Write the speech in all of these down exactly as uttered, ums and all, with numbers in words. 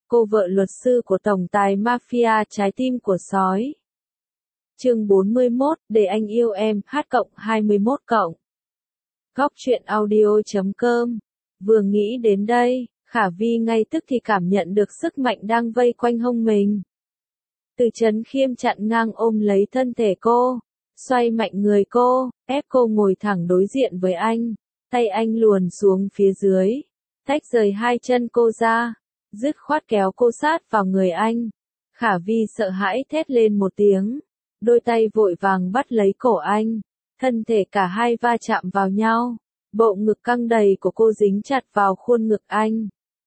cô vợ luật sư của tổng tài mafia trái tim của sói. Chương bốn mươi mốt, để anh yêu em, hát cộng hai mươi mốt cộng. Góc truyện audio chấm com. Vừa nghĩ đến đây, Khả Vi ngay tức thì cảm nhận được sức mạnh đang vây quanh hông mình. Từ Trấn Khiêm chặn ngang ôm lấy thân thể cô, xoay mạnh người cô, ép cô ngồi thẳng đối diện với anh, tay anh luồn xuống phía dưới, tách rời hai chân cô ra, dứt khoát kéo cô sát vào người anh. Khả Vi sợ hãi thét lên một tiếng, đôi tay vội vàng bắt lấy cổ anh, thân thể cả hai va chạm vào nhau, bộ ngực căng đầy của cô dính chặt vào khuôn ngực anh.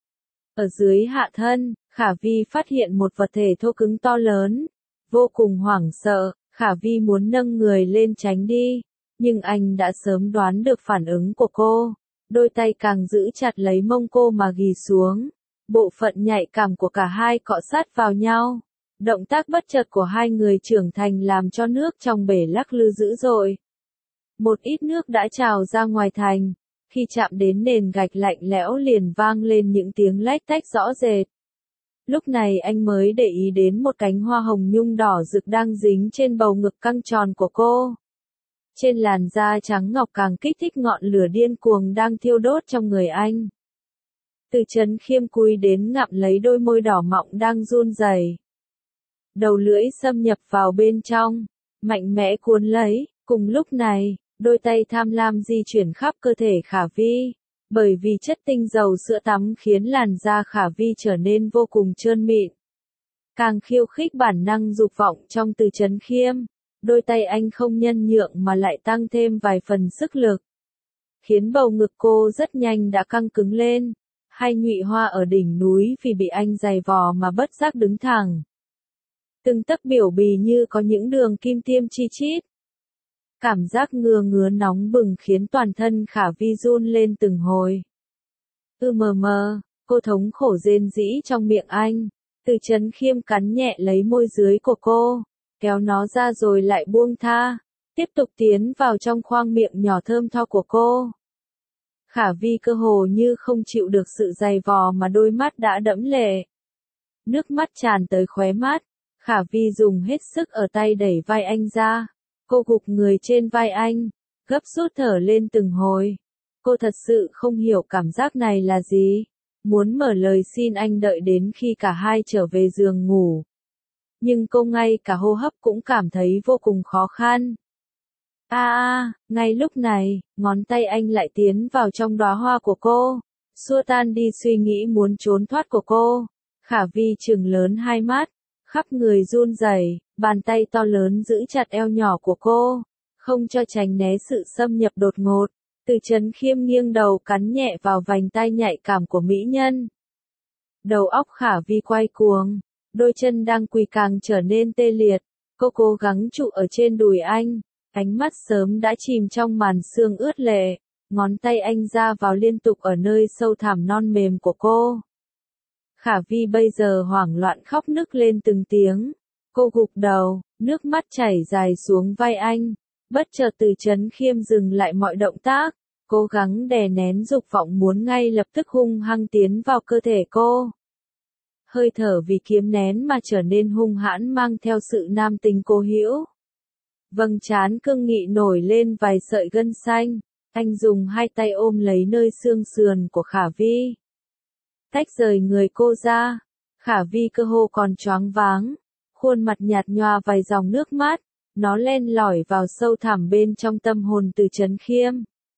Ở dưới hạ thân, Khả Vi phát hiện một vật thể thô cứng to lớn, vô cùng hoảng sợ, Khả Vi muốn nâng người lên tránh đi, nhưng anh đã sớm đoán được phản ứng của cô, đôi tay càng giữ chặt lấy mông cô mà ghì xuống, bộ phận nhạy cảm của cả hai cọ sát vào nhau. Động tác bất chợt của hai người trưởng thành làm cho nước trong bể lắc lư dữ dội. Một ít nước đã trào ra ngoài thành, khi chạm đến nền gạch lạnh lẽo liền vang lên những tiếng lách tách rõ rệt. Lúc này anh mới để ý đến một cánh hoa hồng nhung đỏ rực đang dính trên bầu ngực căng tròn của cô. Trên làn da trắng ngọc càng kích thích ngọn lửa điên cuồng đang thiêu đốt trong người anh. Từ Trấn Khiêm cúi đến ngậm lấy đôi môi đỏ mọng đang run rẩy. Đầu lưỡi xâm nhập vào bên trong, mạnh mẽ cuốn lấy, cùng lúc này, đôi tay tham lam di chuyển khắp cơ thể Khả Vi, bởi vì chất tinh dầu sữa tắm khiến làn da Khả Vi trở nên vô cùng trơn mịn. Càng khiêu khích bản năng dục vọng trong Từ Trấn Khiêm, đôi tay anh không nhân nhượng mà lại tăng thêm vài phần sức lực, khiến bầu ngực cô rất nhanh đã căng cứng lên, hai nhụy hoa ở đỉnh núi vì bị anh giày vò mà bất giác đứng thẳng. Từng tấc biểu bì như có những đường kim tiêm chi chít. Cảm giác ngứa ngứa nóng bừng khiến toàn thân Khả Vi run lên từng hồi. Ư mờ mờ, cô thống khổ rên rỉ trong miệng anh. Từ Trấn Khiêm cắn nhẹ lấy môi dưới của cô, kéo nó ra rồi lại buông tha, tiếp tục tiến vào trong khoang miệng nhỏ thơm tho của cô. Khả Vi cơ hồ như không chịu được sự giày vò mà đôi mắt đã đẫm lệ. Nước mắt tràn tới khóe mắt. Khả Vi dùng hết sức ở tay đẩy vai anh ra, cô gục người trên vai anh, gấp rút thở lên từng hồi. Cô thật sự không hiểu cảm giác này là gì, muốn mở lời xin anh đợi đến khi cả hai trở về giường ngủ. Nhưng cô ngay cả hô hấp cũng cảm thấy vô cùng khó khăn. A a, ngay lúc này, ngón tay anh lại tiến vào trong đóa hoa của cô, xua tan đi suy nghĩ muốn trốn thoát của cô. Khả Vi trừng lớn hai mắt, khắp người run rẩy, bàn tay to lớn giữ chặt eo nhỏ của cô, không cho tránh né sự xâm nhập đột ngột. Từ Trấn Khiêm nghiêng đầu cắn nhẹ vào vành tai nhạy cảm của mỹ nhân. Đầu óc Khả Vi quay cuồng, đôi chân đang quỳ càng trở nên tê liệt, cô cố gắng trụ ở trên đùi anh, ánh mắt sớm đã chìm trong màn sương ướt lệ, ngón tay anh ra vào liên tục ở nơi sâu thẳm non mềm của cô. Khả Vi bây giờ hoảng loạn khóc nức lên từng tiếng. Cô gục đầu, nước mắt chảy dài xuống vai anh. Bất chợt Từ Trấn Khiêm dừng lại mọi động tác, cố gắng đè nén dục vọng muốn ngay lập tức hung hăng tiến vào cơ thể cô. Hơi thở vì kiềm nén mà trở nên hung hãn mang theo sự nam tính cố hữu. Vầng trán cương nghị nổi lên vài sợi gân xanh, anh dùng hai tay ôm lấy nơi xương sườn của Khả Vi. Tách rời người cô ra, Khả Vi cơ hồ còn choáng váng, khuôn mặt nhạt nhòa vài dòng nước mắt, nó len lỏi vào sâu thẳm bên trong tâm hồn Từ Trấn Khiêm.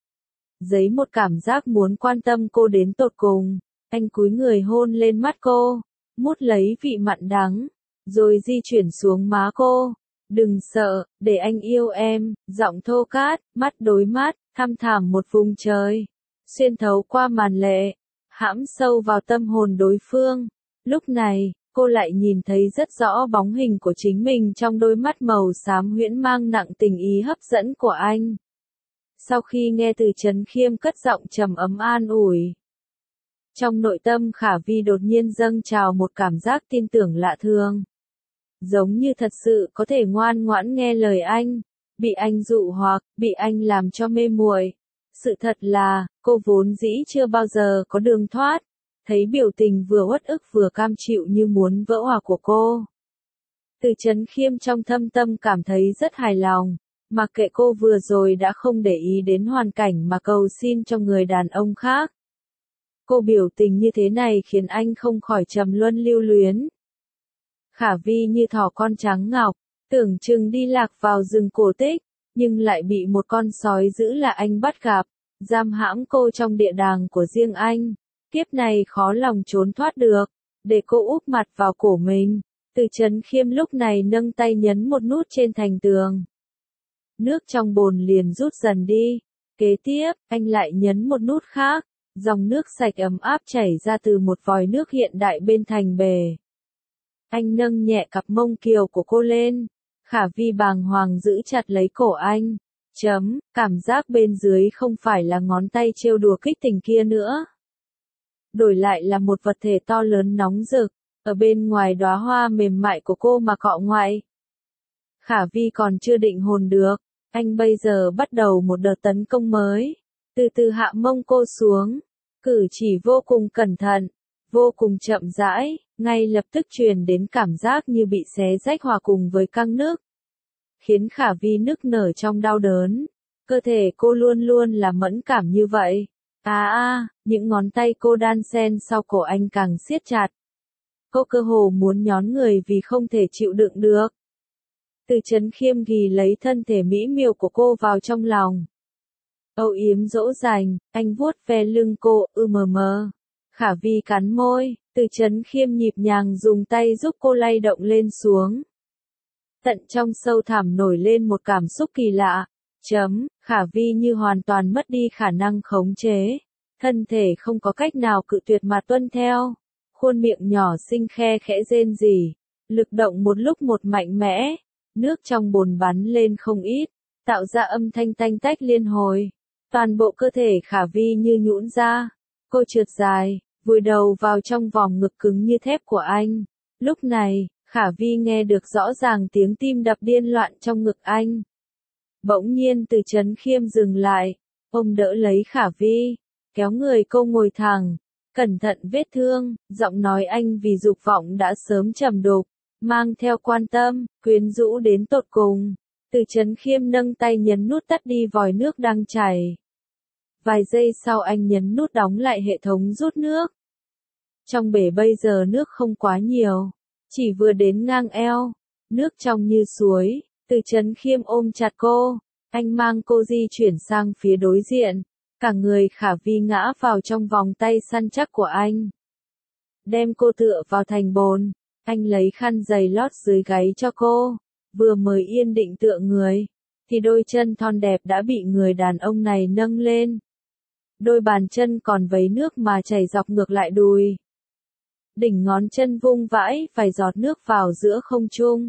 Giấy một cảm giác muốn quan tâm cô đến tột cùng, anh cúi người hôn lên mắt cô, mút lấy vị mặn đắng, rồi di chuyển xuống má cô. Đừng sợ, để anh yêu em, giọng thô cát, mắt đối mắt, thăm thẳm một vùng trời, xuyên thấu qua màn lệ, hãm sâu vào tâm hồn đối phương. Lúc này, cô lại nhìn thấy rất rõ bóng hình của chính mình trong đôi mắt màu xám huyễn mang nặng tình ý hấp dẫn của anh. Sau khi nghe Từ Trấn Khiêm cất giọng trầm ấm an ủi, trong nội tâm Khả Vi đột nhiên dâng trào một cảm giác tin tưởng lạ thường. Giống như thật sự có thể ngoan ngoãn nghe lời anh, bị anh dụ hoặc, bị anh làm cho mê muội. Sự thật là, cô vốn dĩ chưa bao giờ có đường thoát, thấy biểu tình vừa uất ức vừa cam chịu như muốn vỡ òa của cô. Từ Chấn Khiêm trong thâm tâm cảm thấy rất hài lòng, mặc kệ cô vừa rồi đã không để ý đến hoàn cảnh mà cầu xin cho người đàn ông khác. Cô biểu tình như thế này khiến anh không khỏi trầm luân lưu luyến. Khả Vi như thỏ con trắng ngọc, tưởng chừng đi lạc vào rừng cổ tích, nhưng lại bị một con sói dữ là anh bắt gặp, giam hãm cô trong địa đàng của riêng anh. Kiếp này khó lòng trốn thoát được, để cô úp mặt vào cổ mình. Từ Chấn Khiêm lúc này nâng tay nhấn một nút trên thành tường. Nước trong bồn liền rút dần đi. Kế tiếp, anh lại nhấn một nút khác, dòng nước sạch ấm áp chảy ra từ một vòi nước hiện đại bên thành bể. Anh nâng nhẹ cặp mông kiều của cô lên. Khả Vi bàng hoàng giữ chặt lấy cổ anh. Chấm, cảm giác bên dưới không phải là ngón tay trêu đùa kích tình kia nữa. Đổi lại là một vật thể to lớn nóng rực, ở bên ngoài đóa hoa mềm mại của cô mà cọ ngoại. Khả Vi còn chưa định hồn được, anh bây giờ bắt đầu một đợt tấn công mới, từ từ hạ mông cô xuống, cử chỉ vô cùng cẩn thận, vô cùng chậm rãi, ngay lập tức truyền đến cảm giác như bị xé rách hòa cùng với căng nức, khiến Khả Vi nức nở trong đau đớn. Cơ thể cô luôn luôn là mẫn cảm như vậy. À à, những ngón tay cô đan xen sau cổ anh càng siết chặt. Cô cơ hồ muốn nhón người vì không thể chịu đựng được. Từ Chấn Khiêm ghì lấy thân thể mỹ miều của cô vào trong lòng. Âu yếm dỗ dành, anh vuốt ve lưng cô, ư mờ mờ. Khả Vi cắn môi, Từ Chấn Khiêm nhịp nhàng dùng tay giúp cô lay động lên xuống. Tận trong sâu thẳm nổi lên một cảm xúc kỳ lạ. Chấm, Khả Vi như hoàn toàn mất đi khả năng khống chế. Thân thể không có cách nào cự tuyệt mà tuân theo. Khuôn miệng nhỏ xinh khe khẽ rên rỉ. Lực động một lúc một mạnh mẽ. Nước trong bồn bắn lên không ít. Tạo ra âm thanh tanh tách liên hồi. Toàn bộ cơ thể Khả Vi như nhũn ra. Cô trượt dài, vùi đầu vào trong vòng ngực cứng như thép của anh. Lúc này, Khả Vi nghe được rõ ràng tiếng tim đập điên loạn trong ngực anh. Bỗng nhiên Từ Chấn Khiêm dừng lại, ôm đỡ lấy Khả Vi, kéo người cô ngồi thẳng, cẩn thận vết thương, giọng nói anh vì dục vọng đã sớm trầm đục, mang theo quan tâm, quyến rũ đến tột cùng. Từ Chấn Khiêm nâng tay nhấn nút tắt đi vòi nước đang chảy. Vài giây sau anh nhấn nút đóng lại hệ thống rút nước. Trong bể bây giờ nước không quá nhiều, chỉ vừa đến ngang eo, nước trong như suối. Từ Chấn Khiêm ôm chặt cô, anh mang cô di chuyển sang phía đối diện, cả người Khả Vi ngã vào trong vòng tay săn chắc của anh. Đem cô tựa vào thành bồn, anh lấy khăn giày lót dưới gáy cho cô, vừa mới yên định tựa người, thì đôi chân thon đẹp đã bị người đàn ông này nâng lên. Đôi bàn chân còn vấy nước mà chảy dọc ngược lại đùi. Đỉnh ngón chân vung vãi, vài giọt nước vào giữa không trung.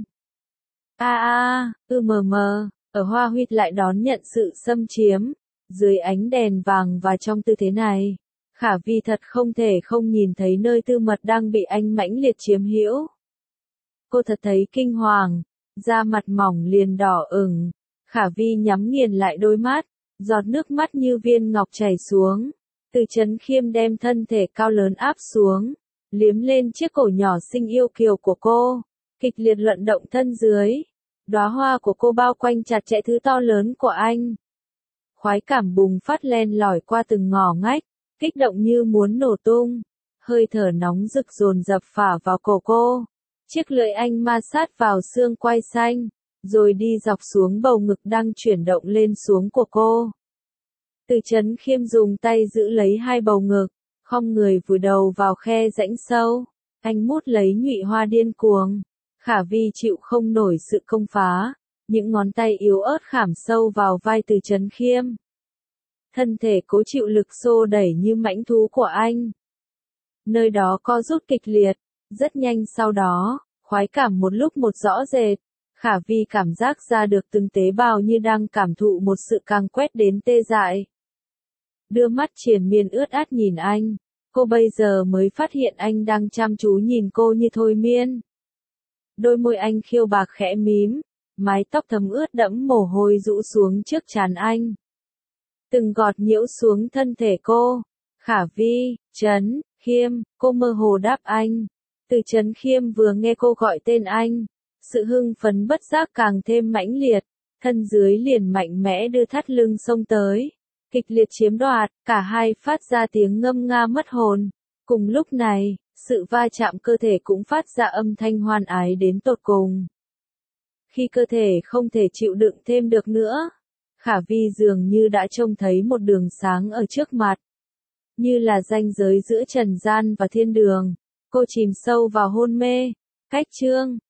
A a, ư mờ mờ, ở Hoa Huyệt lại đón nhận sự xâm chiếm, dưới ánh đèn vàng và trong tư thế này, Khả Vi thật không thể không nhìn thấy nơi tư mật đang bị anh mãnh liệt chiếm hữu. Cô thật thấy kinh hoàng, da mặt mỏng liền đỏ ửng, Khả Vi nhắm nghiền lại đôi mắt, giọt nước mắt như viên ngọc chảy xuống. Từ Chấn Khiêm đem thân thể cao lớn áp xuống, liếm lên chiếc cổ nhỏ xinh yêu kiều của cô. Kịch liệt luận động thân dưới, đóa hoa của cô bao quanh chặt chẽ thứ to lớn của anh. Khoái cảm bùng phát len lỏi qua từng ngõ ngách, kích động như muốn nổ tung. Hơi thở nóng rực dồn dập phả vào cổ cô. Chiếc lưỡi anh ma sát vào xương quai xanh, rồi đi dọc xuống bầu ngực đang chuyển động lên xuống của cô. Từ Chấn Khiêm dùng tay giữ lấy hai bầu ngực, khom người vùi đầu vào khe rãnh sâu. Anh mút lấy nhụy hoa điên cuồng. Khả Vi chịu không nổi sự công phá, những ngón tay yếu ớt khảm sâu vào vai Từ Chấn Khiêm. Thân thể cố chịu lực xô đẩy như mãnh thú của anh. Nơi đó co rút kịch liệt, rất nhanh sau đó, khoái cảm một lúc một rõ rệt. Khả Vi cảm giác ra được từng tế bào như đang cảm thụ một sự càng quét đến tê dại. Đưa mắt triền miên ướt át nhìn anh, cô bây giờ mới phát hiện anh đang chăm chú nhìn cô như thôi miên. Đôi môi anh khiêu bạc khẽ mím, mái tóc thấm ướt đẫm mồ hôi rũ xuống trước trán anh. Từng gọt nhiễu xuống thân thể cô. Khả Vi, Chấn Khiêm, cô mơ hồ đáp anh. Từ Trấn Khiêm vừa nghe cô gọi tên anh, sự hưng phấn bất giác càng thêm mãnh liệt, thân dưới liền mạnh mẽ đưa thắt lưng xông tới, kịch liệt chiếm đoạt, cả hai phát ra tiếng ngâm nga mất hồn. Cùng lúc này, sự va chạm cơ thể cũng phát ra âm thanh hoan ái đến tột cùng. Khi cơ thể không thể chịu đựng thêm được nữa, Khả Vi dường như đã trông thấy một đường sáng ở trước mặt, như là ranh giới giữa trần gian và thiên đường. Cô chìm sâu vào hôn mê. Cách chương